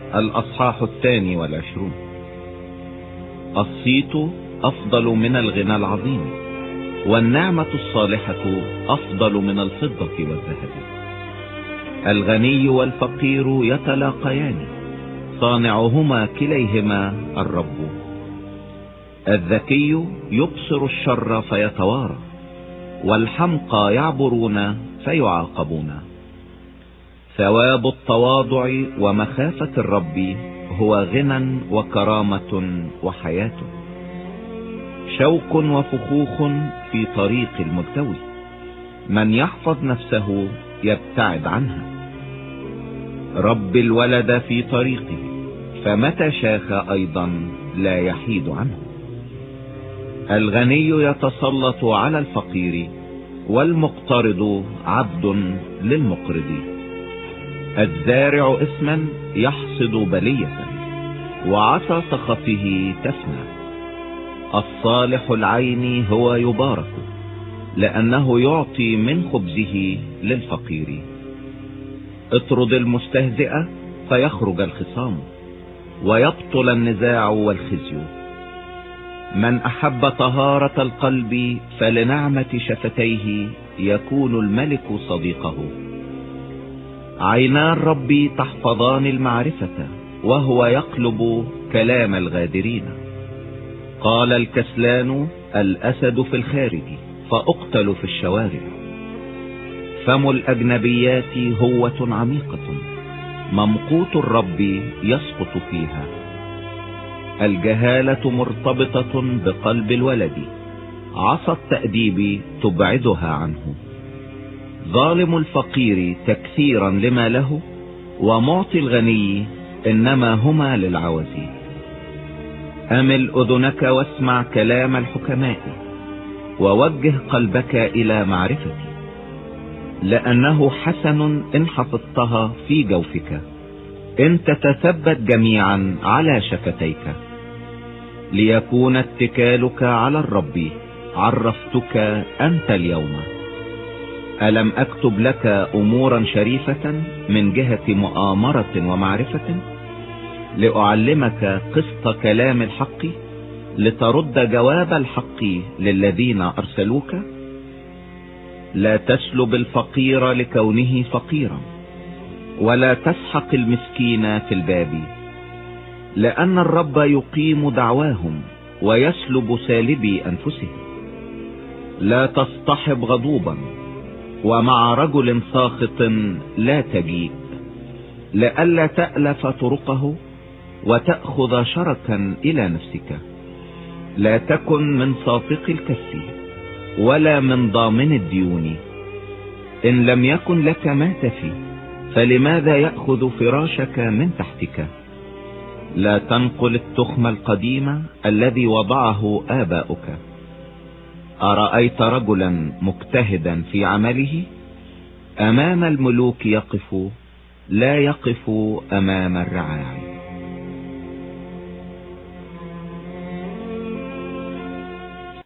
الأصحاح 22. الصيت أفضل من الغنى العظيم، والنعمة الصالحة أفضل من الفضة والذهب. الغني والفقير يتلاقيان، صانعهما كليهما الرب. الذكي يبصر الشر فيتوارى، والحمقى يعبرون فيعاقبون. ثواب التواضع ومخافة الرب هو غنى وكرامة وحياة. شوك وفخوخ في طريق الملتوي، من يحفظ نفسه يبتعد عنها. رب الولد في طريقه، فمتى شاخ أيضا لا يحيد عنه. الغني يتسلط على الفقير، والمقترض عبد للمقرض. الزارع اسما يحصد بلية، وعصا سخطه تفنى. الصالح العين هو يبارك، لأنه يعطي من خبزه للفقير. اطرد المستهزئ فيخرج الخصام، ويبطل النزاع والخزي. من أحب طهارة القلب فلنعمة شفتيه يكون الملك صديقه. عينا الرب تحفظان المعرفة، وهو يقلب كلام الغادرين. قال الكسلان: الأسد في الخارج، فأقتل في الشوارع. فم الأجنبيات هوة عميقة، ممقوت الرب يسقط فيها. الجهالة مرتبطة بقلب الولد، عصا التأديب تبعدها عنه. ظالم الفقير تكثيرا لما له، ومعطي الغني إنما هما للعوز. أمل أذنك واسمع كلام الحكماء، ووجه قلبك إلى معرفتي، لأنه حسن إن حفظتها في جوفك، إن تتثبت جميعا على شفتيك. ليكون اتكالك على الرب، عرفتك أنت اليوم. ألم أكتب لك أمورا شريفة من جهة مؤامرة ومعرفة، لأعلمك قسط كلام الحق، لترد جواب الحق للذين أرسلوك. لا تسلب الفقير لكونه فقيرا، ولا تسحق المسكين في الباب، لأن الرب يقيم دعواهم ويسلب سالبي أنفسهم. لا تصطحب غضوبا، ومع رجل ساخط لا تجيء، لئلا تألف طرقه وتأخذ شركا إلى نفسك. لا تكن من صافق الكف، ولا من ضامن الديون. إن لم يكن لك ما تفي، فلماذا يأخذ فراشك من تحتك؟ لا تنقل التخم القديم الذي وضعه آباؤك. أرأيت رجلا مجتهدا في عمله؟ أمام الملوك يقف، لا يقف أمام الرعاع.